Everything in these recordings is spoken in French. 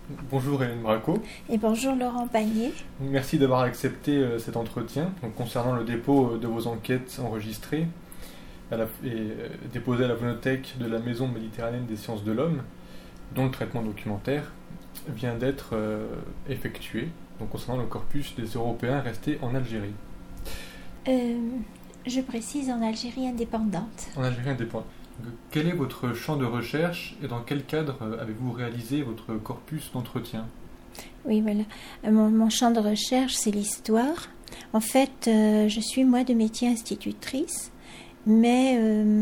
Bonjour Hélène Braco. Et bonjour Laurent Panier. Merci d'avoir accepté cet entretien concernant le dépôt de vos enquêtes enregistrées et déposées à la Phonothèque de la Maison méditerranéenne des sciences de l'homme, dont le traitement documentaire vient d'être effectué, concernant le corpus des Européens restés en Algérie. Je précise en Algérie indépendante. En Algérie indépendante. Quel est votre champ de recherche et dans quel cadre avez-vous réalisé votre corpus d'entretien ? Oui, voilà. Mon champ de recherche, c'est l'histoire. En fait, je suis moi de métier institutrice, mais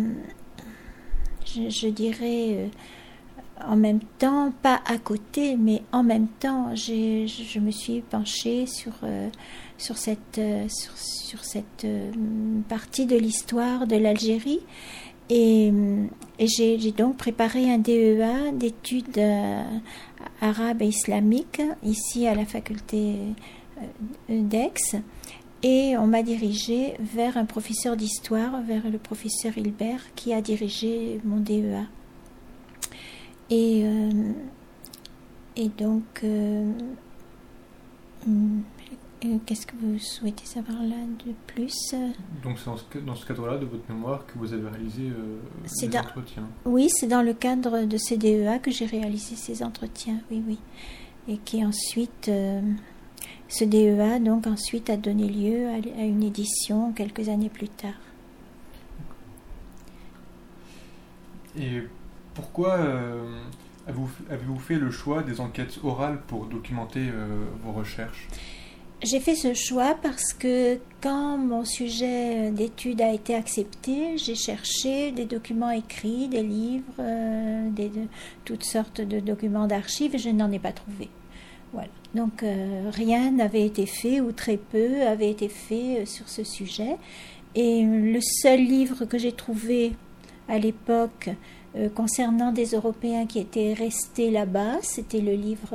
je dirais en même temps, pas à côté, mais en même temps, je me suis penchée sur cette partie de l'histoire de l'Algérie. Et j'ai donc préparé un DEA d'études arabes et islamiques ici à la faculté d'Aix. Et on m'a dirigée vers un professeur d'histoire, vers le professeur Hilbert, qui a dirigé mon DEA. Et donc, qu'est-ce que vous souhaitez savoir là de plus ? Donc c'est dans ce cadre-là de votre mémoire que vous avez réalisé ces entretiens ? Oui, c'est dans le cadre de ces DEA que j'ai réalisé ces entretiens, oui. Et qui ensuite, ce DEA donc ensuite a donné lieu à une édition quelques années plus tard. Et pourquoi avez-vous fait le choix des enquêtes orales pour documenter vos recherches ? J'ai fait ce choix parce que quand mon sujet d'étude a été accepté, j'ai cherché des documents écrits, des livres, toutes sortes de documents d'archives et je n'en ai pas trouvé. Voilà. Donc rien n'avait été fait ou très peu avait été fait sur ce sujet. Et le seul livre que j'ai trouvé à l'époque concernant des Européens qui étaient restés là-bas, c'était le livre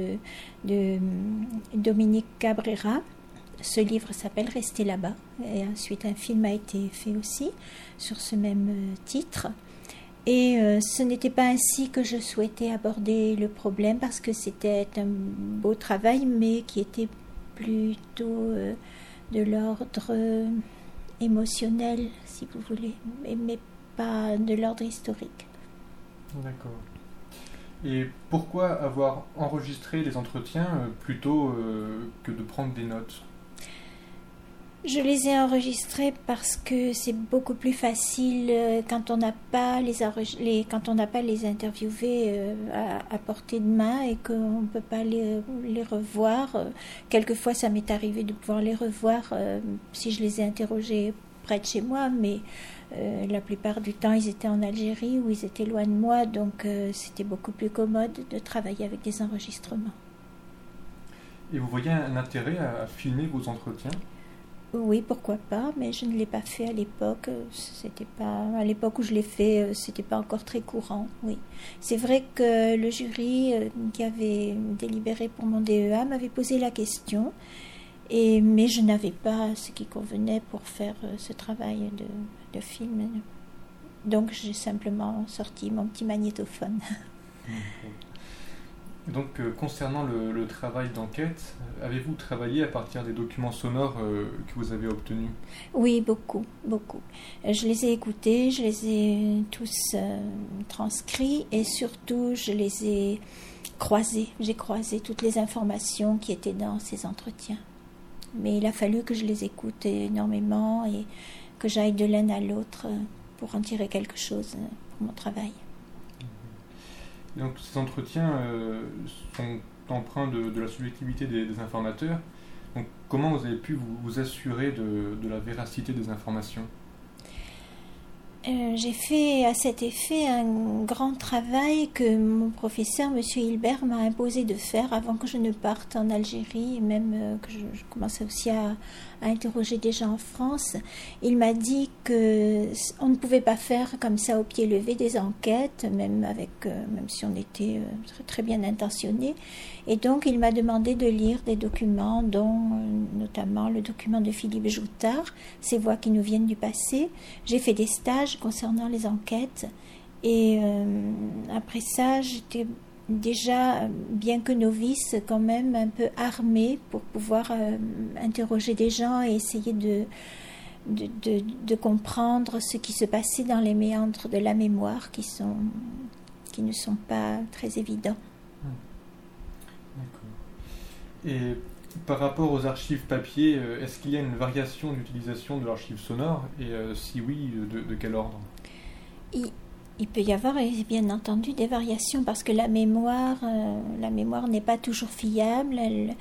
de Dominique Cabrera. Ce livre s'appelle « Rester là-bas » et ensuite un film a été fait aussi sur ce même titre. Et ce n'était pas ainsi que je souhaitais aborder le problème parce que c'était un beau travail mais qui était plutôt de l'ordre émotionnel, si vous voulez, mais pas de l'ordre historique. D'accord. Et pourquoi avoir enregistré les entretiens plutôt que de prendre des notes ? Je les ai enregistrés parce que c'est beaucoup plus facile quand on n'a pas quand on n'a pas les interviewés à portée de main et qu'on ne peut pas les revoir. Quelquefois, ça m'est arrivé de pouvoir les revoir si je les ai interrogés près de chez moi, mais la plupart du temps, ils étaient en Algérie ou ils étaient loin de moi, donc c'était beaucoup plus commode de travailler avec des enregistrements. Et vous voyez un intérêt à filmer vos entretiens ? Oui, pourquoi pas, mais je ne l'ai pas fait à l'époque. C'était pas à l'époque où je l'ai fait, c'était pas encore très courant. Oui, c'est vrai que le jury qui avait délibéré pour mon DEA m'avait posé la question, mais je n'avais pas ce qui convenait pour faire ce travail de film. Donc j'ai simplement sorti mon petit magnétophone. Donc, concernant le travail d'enquête, avez-vous travaillé à partir des documents sonores que vous avez obtenus ? Oui, beaucoup. Je les ai écoutés, je les ai tous transcrits et surtout, je les ai croisés. J'ai croisé toutes les informations qui étaient dans ces entretiens. Mais il a fallu que je les écoute énormément et que j'aille de l'un à l'autre pour en tirer quelque chose pour mon travail. Donc ces entretiens sont empreints de la subjectivité des informateurs. Donc comment vous avez pu vous assurer de la véracité des informations ? J'ai fait à cet effet un grand travail que mon professeur, M. Hilbert, m'a imposé de faire avant que je ne parte en Algérie et même que je commençais aussi à interroger des gens en France. Il m'a dit qu'on ne pouvait pas faire comme ça au pied levé des enquêtes, même si on était très, très bien intentionné. Et donc il m'a demandé de lire des documents, dont notamment le document de Philippe Joutard, Ces voix qui nous viennent du passé. J'ai fait des stages concernant les enquêtes et après ça j'étais déjà, bien que novice, quand même un peu armée pour pouvoir interroger des gens et essayer de comprendre ce qui se passait dans les méandres de la mémoire qui ne sont pas très évidents. D'accord. Et par rapport aux archives papier, est-ce qu'il y a une variation d'utilisation de l'archive sonore et si oui, de quel ordre? Il peut y avoir bien entendu des variations parce que la mémoire n'est pas toujours fiable.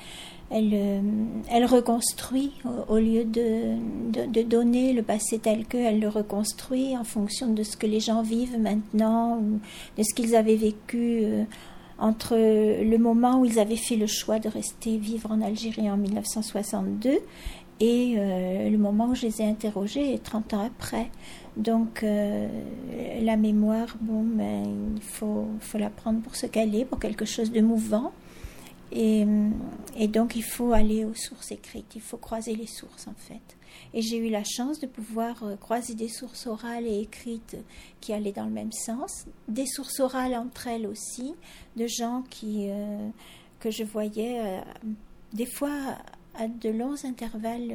Elle reconstruit au lieu de donner le passé tel que, elle le reconstruit en fonction de ce que les gens vivent maintenant ou de ce qu'ils avaient vécu entre le moment où ils avaient fait le choix de rester vivre en Algérie en 1962 et le moment où je les ai interrogés 30 ans après. Donc la mémoire, il faut la prendre pour ce qu'elle est, pour quelque chose de mouvant. Et donc il faut aller aux sources écrites, il faut croiser les sources en fait. Et j'ai eu la chance de pouvoir croiser des sources orales et écrites qui allaient dans le même sens, des sources orales entre elles aussi, de gens que je voyais des fois à de longs intervalles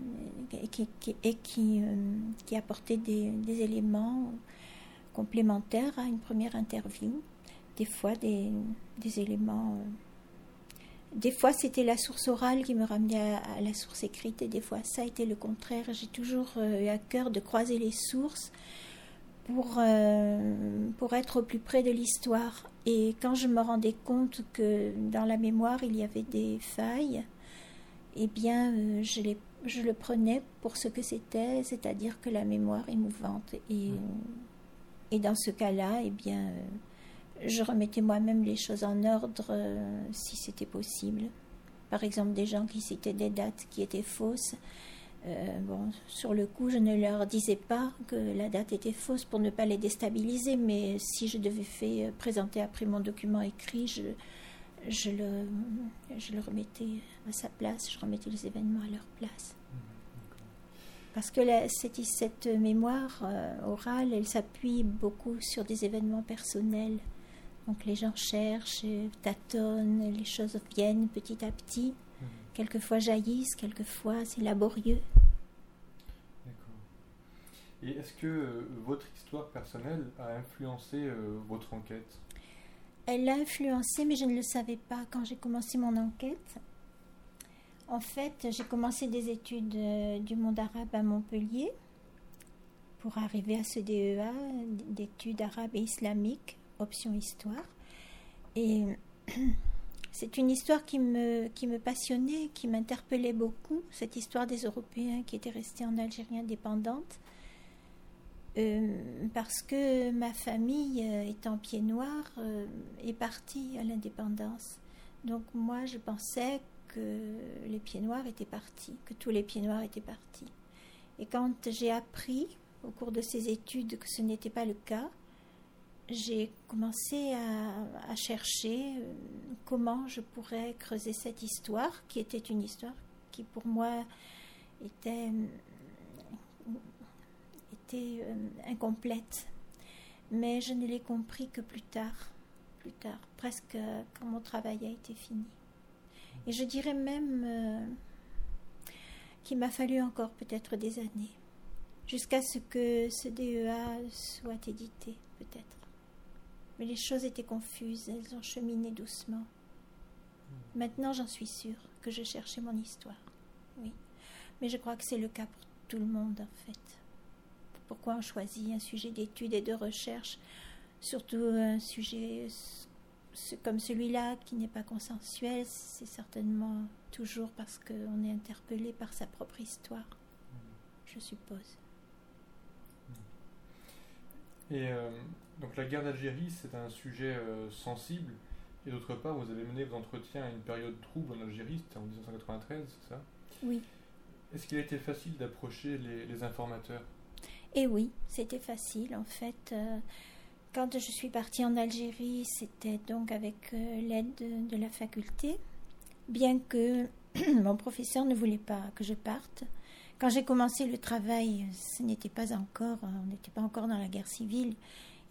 et qui apportaient des éléments complémentaires à une première interview, des fois des éléments... Des fois, c'était la source orale qui me ramenait à la source écrite et des fois, ça a été le contraire. J'ai toujours eu à cœur de croiser les sources pour être au plus près de l'histoire. Et quand je me rendais compte que dans la mémoire, il y avait des failles, eh bien, je le prenais pour ce que c'était, c'est-à-dire que la mémoire est mouvante. Et dans ce cas-là, eh bien... je remettais moi-même les choses en ordre si c'était possible. Par exemple, des gens qui citaient des dates qui étaient fausses. Sur le coup, je ne leur disais pas que la date était fausse pour ne pas les déstabiliser, mais si je devais présenter après mon document écrit, je le remettais à sa place, je remettais les événements à leur place. Parce que cette mémoire orale, elle s'appuie beaucoup sur des événements personnels. Donc les gens cherchent, tâtonnent, les choses viennent petit à petit. Quelquefois jaillissent, quelquefois c'est laborieux. D'accord. Et est-ce que votre histoire personnelle a influencé votre enquête? Elle l'a influencé, mais je ne le savais pas quand j'ai commencé mon enquête. En fait, j'ai commencé des études du monde arabe à Montpellier pour arriver à ce DEA, d'études arabes et islamiques, option histoire. Et c'est une histoire qui me passionnait, qui m'interpellait beaucoup, cette histoire des Européens qui étaient restés en Algérie indépendante. Parce que ma famille, étant pied noir, est partie à l'indépendance. Donc moi, je pensais que les pieds noirs étaient partis, que tous les pieds noirs étaient partis. Et quand j'ai appris, au cours de ces études, que ce n'était pas le cas, j'ai commencé à chercher comment je pourrais creuser cette histoire, qui était une histoire qui pour moi était incomplète. Mais je ne l'ai compris que plus tard, presque quand mon travail a été fini. Et je dirais même qu'il m'a fallu encore peut-être des années, jusqu'à ce que ce DEA soit édité, peut-être. Mais les choses étaient confuses, elles ont cheminé doucement. Maintenant, j'en suis sûre que je cherchais mon histoire, oui. Mais je crois que c'est le cas pour tout le monde, en fait. Pourquoi on choisit un sujet d'étude et de recherche, surtout un sujet comme celui-là qui n'est pas consensuel, c'est certainement toujours parce qu'on est interpellé par sa propre histoire, je suppose. Et donc la guerre d'Algérie, c'est un sujet sensible, et d'autre part, vous avez mené vos entretiens à une période trouble en Algérie, c'était en 1993, c'est ça? Oui. Est-ce qu'il a été facile d'approcher les informateurs? Eh oui, c'était facile en fait. Quand je suis partie en Algérie, c'était donc avec l'aide de la faculté, bien que mon professeur ne voulait pas que je parte. Quand j'ai commencé le travail, on n'était pas encore dans la guerre civile,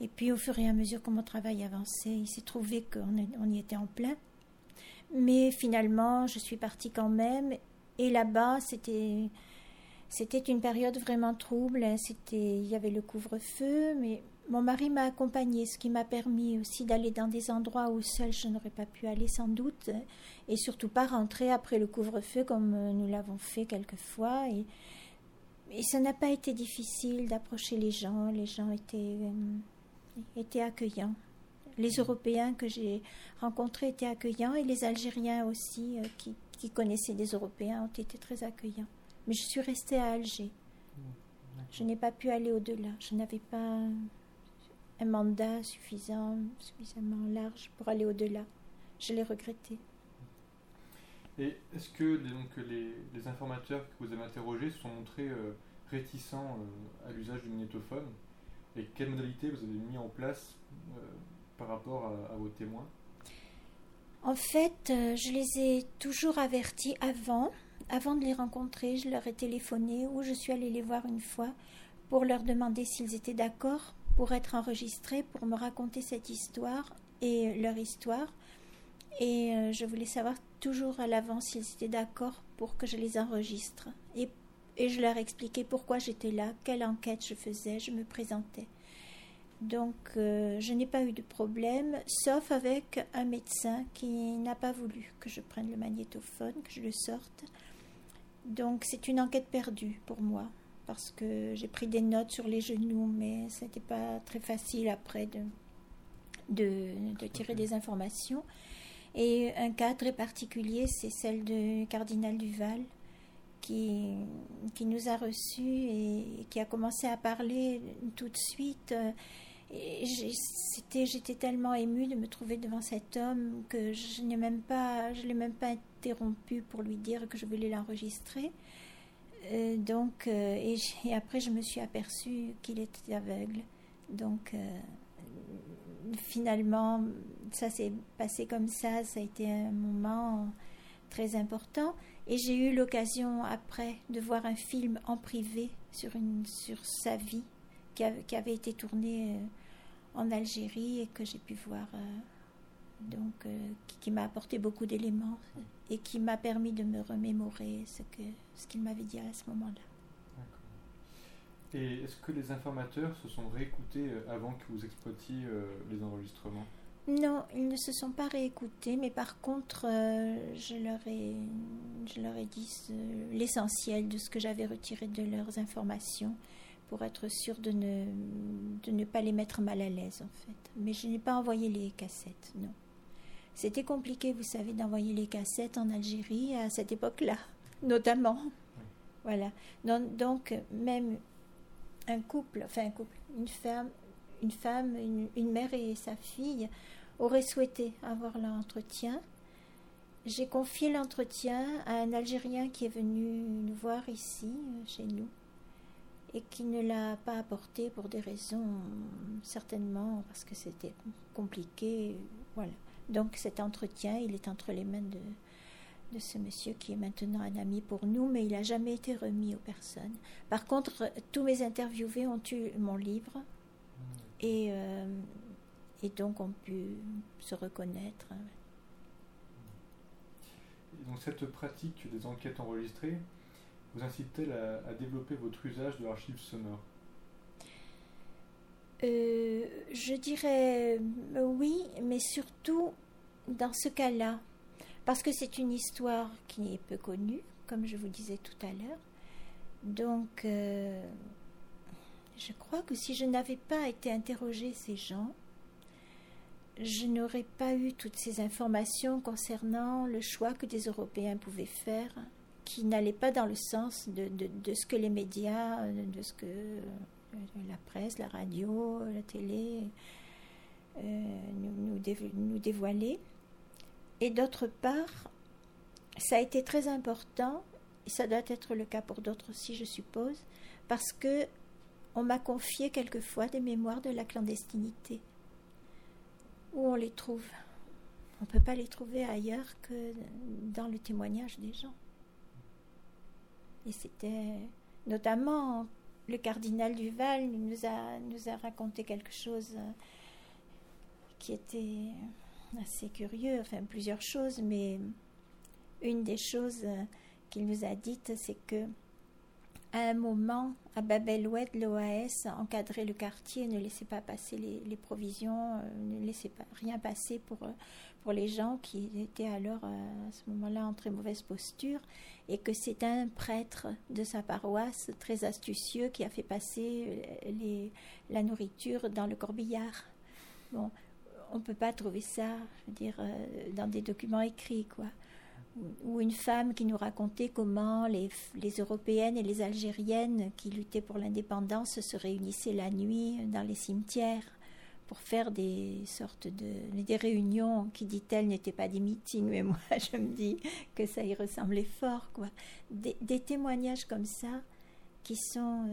Et puis au fur et à mesure que mon travail avançait, il s'est trouvé qu'on y était en plein. Mais finalement, je suis partie quand même. Et là-bas, c'était une période vraiment trouble. Il y avait le couvre-feu, mais mon mari m'a accompagnée, ce qui m'a permis aussi d'aller dans des endroits où seule je n'aurais pas pu aller sans doute, et surtout pas rentrer après le couvre-feu comme nous l'avons fait quelquefois. Et ça n'a pas été difficile d'approcher les gens. Les gens étaient accueillants. Les Européens que j'ai rencontrés étaient accueillants, et les Algériens aussi, qui connaissaient des Européens, ont été très accueillants. Mais je suis restée à Alger. Je n'ai pas pu aller au-delà. Je n'avais pas un mandat suffisamment large pour aller au-delà. Je l'ai regretté. Et est-ce que les informateurs que vous avez interrogés se sont montrés réticents à l'usage du magnétophone? Et quelles modalités vous avez mis en place par rapport à vos témoins? En fait, je les ai toujours avertis avant de les rencontrer. Je leur ai téléphoné, ou je suis allée les voir une fois pour leur demander s'ils étaient d'accord pour être enregistrés, pour me raconter cette histoire et leur histoire. Et je voulais savoir toujours à l'avance s'ils étaient d'accord pour que je les enregistre. Et je leur expliquais pourquoi j'étais là, quelle enquête je faisais, je me présentais. Donc je n'ai pas eu de problème, sauf avec un médecin qui n'a pas voulu que je prenne le magnétophone, que je le sorte. Donc c'est une enquête perdue pour moi, parce que j'ai pris des notes sur les genoux, mais ce n'était pas très facile après de tirer des informations. Et un cas très particulier, c'est celle du cardinal Duval, qui nous a reçus et qui a commencé à parler tout de suite. Et j'étais tellement émue de me trouver devant cet homme que je l'ai même pas interrompu pour lui dire que je voulais l'enregistrer. Et après je me suis aperçue qu'il était aveugle. Donc finalement ça s'est passé comme ça a été un moment très important, et j'ai eu l'occasion après de voir un film en privé sur sa vie qui avait été tourné en Algérie et que j'ai pu voir, qui m'a apporté beaucoup d'éléments et qui m'a permis de me remémorer ce qu'il m'avait dit à ce moment-là. D'accord. Et est-ce que les informateurs se sont réécoutés avant que vous exploitiez les enregistrements? Non, ils ne se sont pas réécoutés, mais par contre, je leur ai dit l'essentiel de ce que j'avais retiré de leurs informations, pour être sûre de ne pas les mettre mal à l'aise, en fait. Mais je n'ai pas envoyé les cassettes, non. C'était compliqué, vous savez, d'envoyer les cassettes en Algérie à cette époque-là, notamment. Oui. Voilà. Donc, même une femme, une mère et sa fille auraient souhaité avoir l'entretien. J'ai confié l'entretien à un Algérien qui est venu nous voir ici, chez nous, et qui ne l'a pas apporté pour des raisons, certainement parce que c'était compliqué. Voilà. Donc cet entretien, il est entre les mains de ce monsieur qui est maintenant un ami pour nous, mais il n'a jamais été remis aux personnes. Par contre, tous mes interviewés ont eu mon livre, et donc ont pu se reconnaître. Et donc cette pratique des enquêtes enregistrées vous incite-t-elle à développer votre usage de l'archive sonore? Je dirais oui, mais surtout dans ce cas-là, parce que c'est une histoire qui est peu connue, comme je vous disais tout à l'heure. Donc, je crois que si je n'avais pas été interroger ces gens, je n'aurais pas eu toutes ces informations concernant le choix que des Européens pouvaient faire, qui n'allait pas dans le sens de ce que les médias, de ce que la presse, la radio, la télé nous dévoilaient. Et d'autre part, ça a été très important, et ça doit être le cas pour d'autres aussi, je suppose, parce que on m'a confié quelquefois des mémoires de la clandestinité. Où on les trouve? On ne peut pas les trouver ailleurs que dans le témoignage des gens. Et c'était notamment le cardinal Duval nous a raconté quelque chose qui était assez curieux, enfin plusieurs choses, mais une des choses qu'il nous a dites, c'est que à un moment, à Bab el-Oued, l'OAS encadrait le quartier, ne laissait pas passer les provisions, ne laissait pas rien passer pour les gens qui étaient alors à ce moment-là en très mauvaise posture, et que c'est un prêtre de sa paroisse très astucieux qui a fait passer la nourriture dans le corbillard. Bon, on ne peut pas trouver ça, je veux dire, dans des documents écrits, quoi. Ou une femme qui nous racontait comment les Européennes et les Algériennes qui luttaient pour l'indépendance se réunissaient la nuit dans les cimetières pour faire des réunions qui, dit-elle, n'étaient pas des meetings, mais moi je me dis que ça y ressemblait fort, quoi. Des témoignages comme ça qui sont,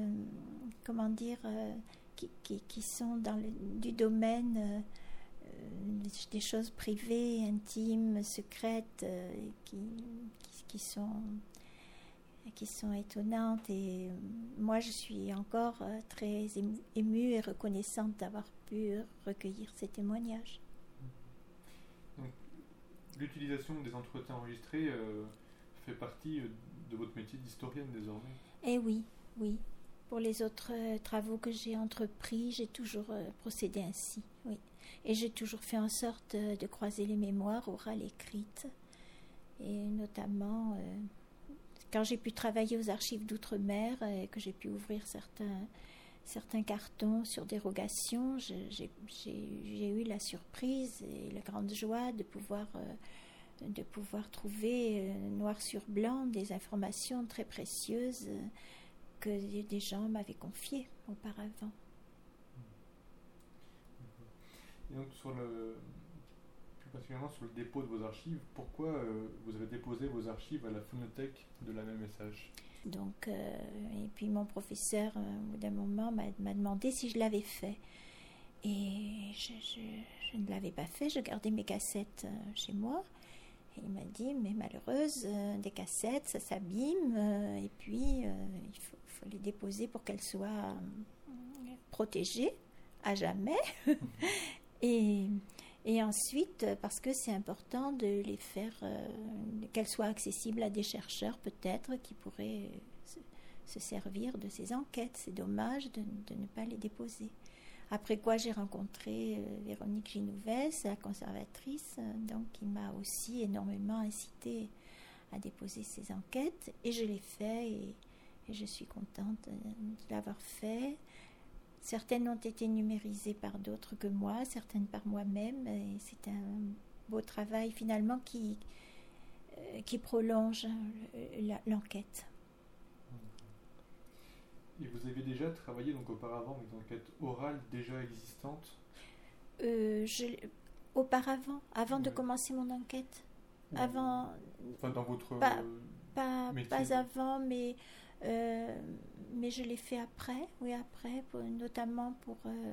qui sont du domaine des choses privées, intimes, secrètes, qui sont étonnantes. Et moi, je suis encore très émue et reconnaissante d'avoir pu recueillir ces témoignages. Donc, l'utilisation des entretiens enregistrés fait partie de votre métier d'historienne désormais. Eh oui, oui. Pour les autres travaux que j'ai entrepris, j'ai toujours procédé ainsi, oui. Et j'ai toujours fait en sorte de croiser les mémoires orales et écrites. Et notamment, quand j'ai pu travailler aux archives d'outre-mer et que j'ai pu ouvrir certains cartons sur dérogation, j'ai eu la surprise et la grande joie de pouvoir trouver noir sur blanc des informations très précieuses que des gens m'avaient confié auparavant. Et donc plus particulièrement sur le dépôt de vos archives, pourquoi vous avez déposé vos archives à la phonothèque de la Même Message ? Donc, et puis mon professeur, au bout d'un moment, m'a demandé si je l'avais fait. Et je ne l'avais pas fait, je gardais mes cassettes chez moi. Et il m'a dit, mais malheureuse, des cassettes, ça s'abîme, et puis il faut les déposer pour qu'elles soient protégées à jamais. et ensuite, parce que c'est important de les faire, qu'elles soient accessibles à des chercheurs peut-être qui pourraient se servir de ces enquêtes. C'est dommage de ne pas les déposer. Après quoi, j'ai rencontré Véronique Ginouvès, la conservatrice, donc qui m'a aussi énormément incité à déposer ces enquêtes. Et je l'ai fait et je suis contente de l'avoir fait. Certaines ont été numérisées par d'autres que moi, certaines par moi-même. Et c'est un beau travail finalement qui prolonge l'enquête. Et vous avez déjà travaillé donc auparavant avec des enquêtes orales déjà existantes ? Auparavant, avant de commencer mon enquête. Avant. Enfin, dans votre métier. Pas avant, mais je l'ai fait après. Oui, après, notamment pour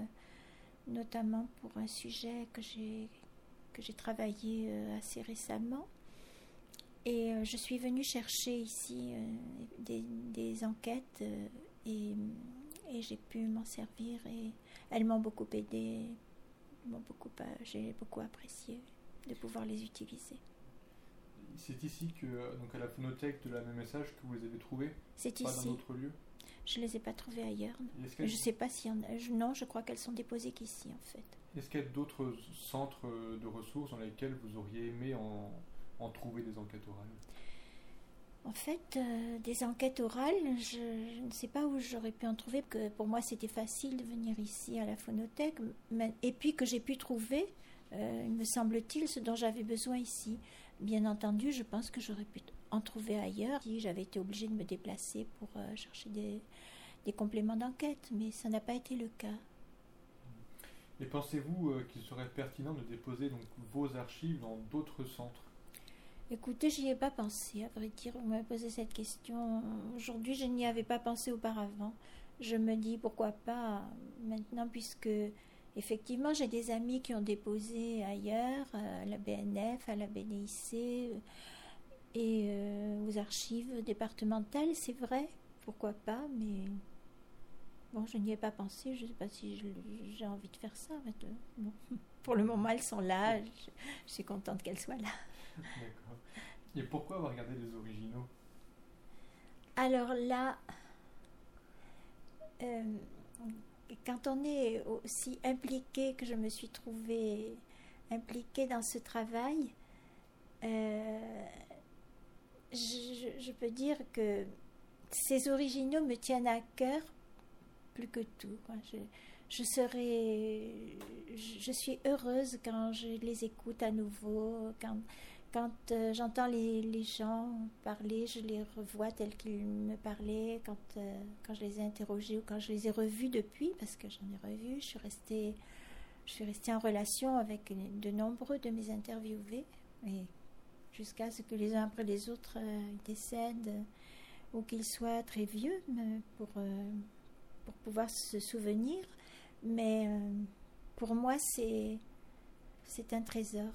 un sujet que j'ai travaillé assez récemment. Et je suis venue chercher ici des enquêtes et j'ai pu m'en servir et elles m'ont beaucoup aidé, j'ai beaucoup apprécié de pouvoir les utiliser. C'est ici donc à la phonothèque de la Même Message que vous les avez trouvées ? C'est pas ici. Dans d'autres lieux ? Je les ai pas trouvées ailleurs. Je ne sais pas s'il y en a. Non, je crois qu'elles sont déposées qu'ici en fait. Est-ce qu'il y a d'autres centres de ressources dans lesquels vous auriez aimé en trouver des enquêtes orales ? En fait, des enquêtes orales, je ne sais pas où j'aurais pu en trouver, parce que pour moi c'était facile de venir ici à la phonothèque, et puis que j'ai pu trouver, me semble-t-il, ce dont j'avais besoin ici. Bien entendu, je pense que j'aurais pu en trouver ailleurs si j'avais été obligée de me déplacer pour chercher des compléments d'enquête, mais ça n'a pas été le cas. Et pensez-vous qu'il serait pertinent de déposer donc vos archives dans d'autres centres ? Écoutez, j'y ai pas pensé, à vrai dire. Vous m'avez posé cette question. Aujourd'hui, je n'y avais pas pensé auparavant. Je me dis pourquoi pas maintenant, puisque effectivement, j'ai des amis qui ont déposé ailleurs, à la BNF, à la BNIC et aux archives départementales, c'est vrai. Pourquoi pas, mais Bon, je n'y ai pas pensé, je ne sais pas si j'ai envie de faire ça. En fait. Bon. Pour le moment, elles sont là, je suis contente qu'elles soient là. D'accord. Et pourquoi avoir regardé les originaux? Alors là, quand on est aussi impliqué que je me suis trouvée impliquée dans ce travail, je peux dire que ces originaux me tiennent à cœur plus que tout. Je suis heureuse quand je les écoute à nouveau, quand j'entends les gens parler, je les revois tels qu'ils me parlaient, quand je les ai interrogés ou quand je les ai revus depuis, parce que j'en ai revu, je suis restée en relation avec de nombreux de mes interviewés, et jusqu'à ce que les uns après les autres décèdent ou qu'ils soient très vieux pour pouvoir se souvenir. Mais pour moi, c'est un trésor.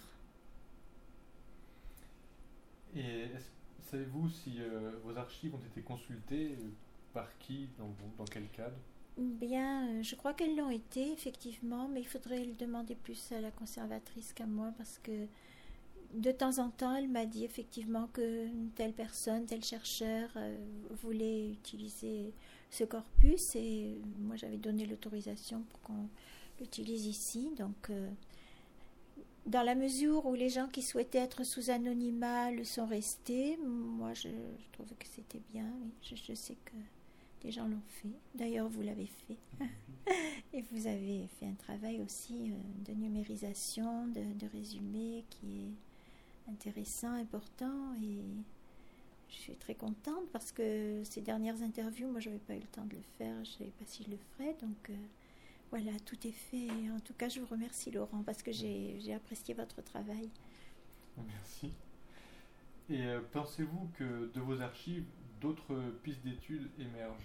Et savez-vous si vos archives ont été consultées par qui, dans quel cadre? Bien, je crois qu'elles l'ont été, effectivement, mais il faudrait le demander plus à la conservatrice qu'à moi, parce que de temps en temps, elle m'a dit effectivement que telle personne, tel chercheur voulait utiliser ce corpus, et moi j'avais donné l'autorisation pour qu'on l'utilise ici. Donc, dans la mesure où les gens qui souhaitaient être sous anonymat le sont restés, moi je trouvais que c'était bien. Oui. Je sais que des gens l'ont fait. D'ailleurs, vous l'avez fait. Et vous avez fait un travail aussi de numérisation, de résumé qui est intéressant, important, et je suis très contente parce que ces dernières interviews, moi, je n'avais pas eu le temps de le faire, je ne savais pas si je le ferais, donc voilà, tout est fait. En tout cas, je vous remercie, Laurent, parce que j'ai apprécié votre travail. Merci. Et pensez-vous que de vos archives, d'autres pistes d'études émergent?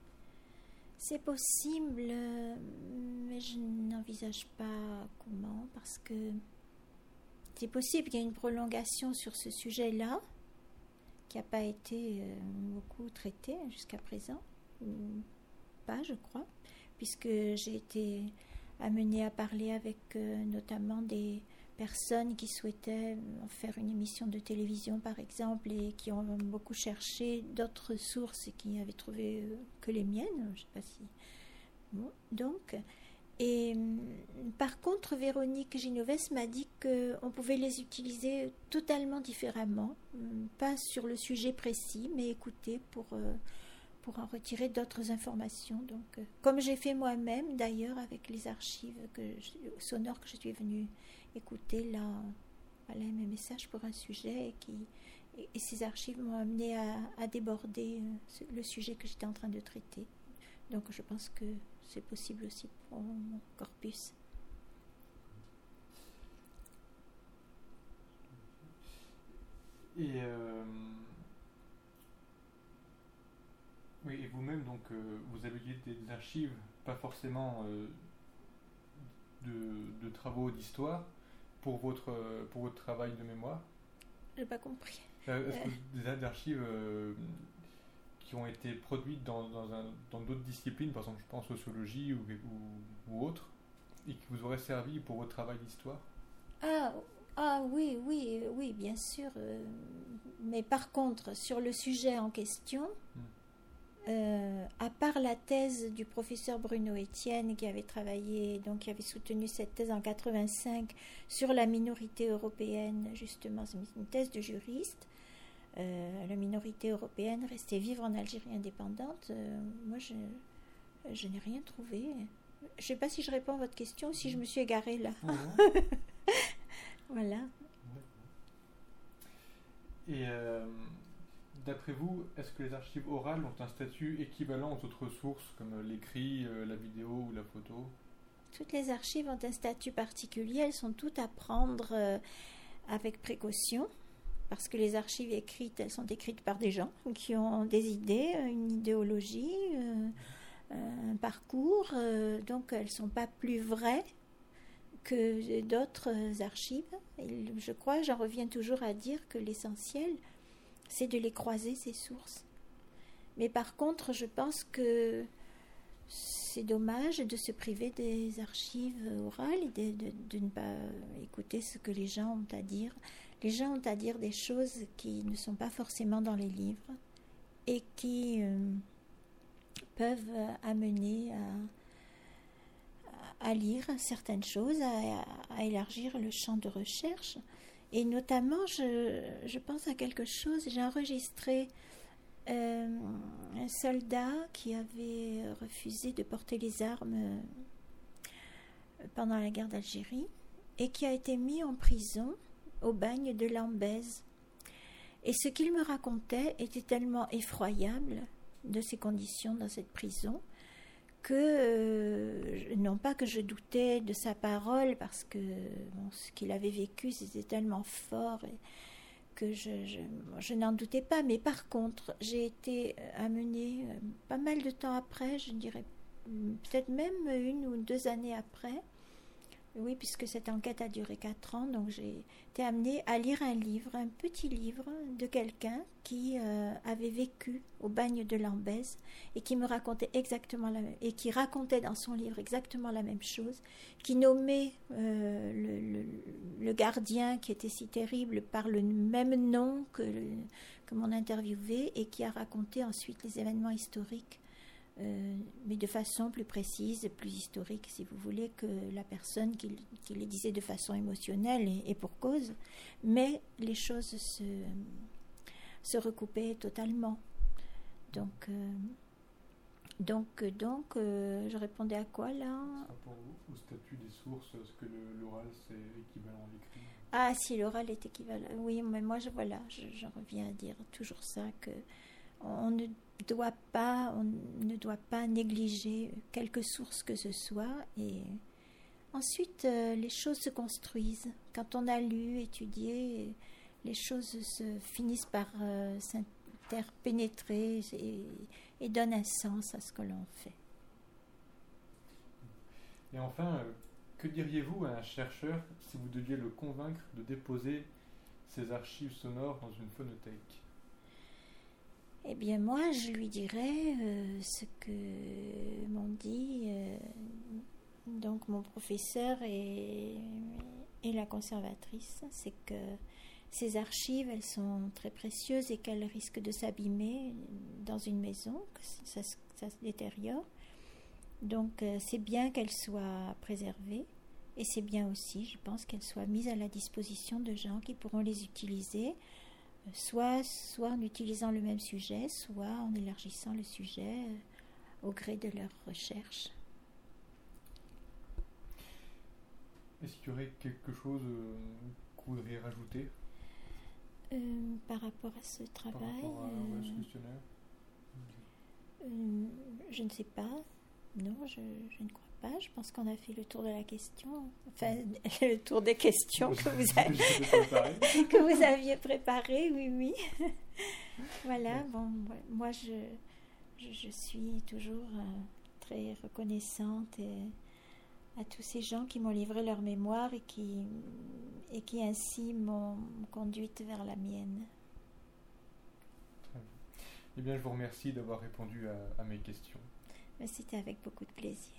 C'est possible, mais je n'envisage pas comment, parce que c'est possible qu'il y ait une prolongation sur ce sujet-là, qui n'a pas été beaucoup traité jusqu'à présent, ou pas, je crois, puisque j'ai été amenée à parler avec notamment des personnes qui souhaitaient faire une émission de télévision, par exemple, et qui ont beaucoup cherché d'autres sources et qui n'avaient trouvé que les miennes. Je ne sais pas si... Bon, donc... Et par contre, Véronique Ginovès m'a dit qu'on pouvait les utiliser totalement différemment, pas sur le sujet précis, mais écouter pour en retirer d'autres informations. Donc, comme j'ai fait moi-même, d'ailleurs, avec les archives sonores que je suis venue écouter là à la MMSH pour un sujet, et ces archives m'ont amené à déborder le sujet que j'étais en train de traiter. Donc, je pense que c'est possible aussi pour mon corpus. Et oui, et vous-même, donc, vous avez des archives, pas forcément de travaux d'histoire, pour votre travail de mémoire? J'ai pas compris. Est-ce que des archives qui ont été produites dans d'autres disciplines, par exemple, je pense sociologie ou autre, et qui vous auraient servi pour votre travail d'histoire? Oui, bien sûr. Mais par contre, sur le sujet en question, à part la thèse du professeur Bruno Etienne qui avait travaillé, donc qui avait soutenu cette thèse en 85 sur la minorité européenne, justement, c'est une thèse de juriste. La minorité européenne restait vivre en Algérie indépendante. Moi, je n'ai rien trouvé. Je ne sais pas si je réponds à votre question ou si je me suis égarée là. Voilà. Et d'après vous, est-ce que les archives orales ont un statut équivalent aux autres sources comme l'écrit, la vidéo ou la photo? Toutes les archives ont un statut particulier. Elles sont toutes à prendre avec précaution. Parce que les archives écrites, elles sont écrites par des gens qui ont des idées, une idéologie, un parcours. Donc, elles ne sont pas plus vraies que d'autres archives. Et je crois, j'en reviens toujours à dire que l'essentiel, c'est de les croiser, ces sources. Mais par contre, je pense que c'est dommage de se priver des archives orales et de ne pas écouter ce que les gens ont à dire. Les gens ont à dire des choses qui ne sont pas forcément dans les livres et qui peuvent amener à lire certaines choses, à élargir le champ de recherche. Et notamment, je pense à quelque chose, j'ai enregistré un soldat qui avait refusé de porter les armes pendant la guerre d'Algérie et qui a été mis en prison au bagne de Lambèze. Et ce qu'il me racontait était tellement effroyable de ses conditions dans cette prison que, non pas que je doutais de sa parole, parce que ce qu'il avait vécu c'était tellement fort et que je n'en doutais pas, mais par contre j'ai été amenée pas mal de temps après, je dirais peut-être même 1 ou 2 années après, oui, puisque cette enquête a duré 4 ans, donc j'ai été amenée à lire un livre, un petit livre de quelqu'un qui avait vécu au bagne de Lambèze et qui me racontait exactement et qui racontait dans son livre exactement la même chose, qui nommait le gardien qui était si terrible par le même nom que mon interviewé et qui a raconté ensuite les événements historiques. Mais de façon plus précise, plus historique, si vous voulez, que la personne qui les disait de façon émotionnelle et pour cause. Mais les choses se recoupaient totalement. Donc, je répondais à quoi là ? Par rapport au statut des sources, est-ce que l'oral c'est équivalent à l'écrit ? Ah, si l'oral est équivalent. Oui, mais moi, je reviens à dire toujours ça, que on ne doit pas négliger quelque source que ce soit, et ensuite les choses se construisent. Quand on a lu, étudié, les choses finissent par s'interpénétrer et donnent un sens à ce que l'on fait. Et enfin, que diriez-vous à un chercheur si vous deviez le convaincre de déposer ses archives sonores dans une phonothèque ? Eh bien, moi, je lui dirais ce que m'ont dit donc mon professeur et la conservatrice, c'est que ces archives, elles sont très précieuses et qu'elles risquent de s'abîmer dans une maison, que ça se détériore. Donc, c'est bien qu'elles soient préservées et c'est bien aussi, je pense, qu'elles soient mises à la disposition de gens qui pourront les utiliser, soit en utilisant le même sujet, soit en élargissant le sujet au gré de leurs recherches. Est-ce qu'il y aurait quelque chose que vous voudriez rajouter par rapport à ce travail, par rapport à ce questionnaire je ne sais pas. Non, je ne crois pas. Je pense qu'on a fait le tour de la question. Enfin, le tour des questions que vous aviez préparées, oui. Voilà, bon, moi je suis toujours très reconnaissante à tous ces gens qui m'ont livré leur mémoire et qui ainsi m'ont conduite vers la mienne. Très bien. Eh bien, je vous remercie d'avoir répondu à mes questions. C'était avec beaucoup de plaisir.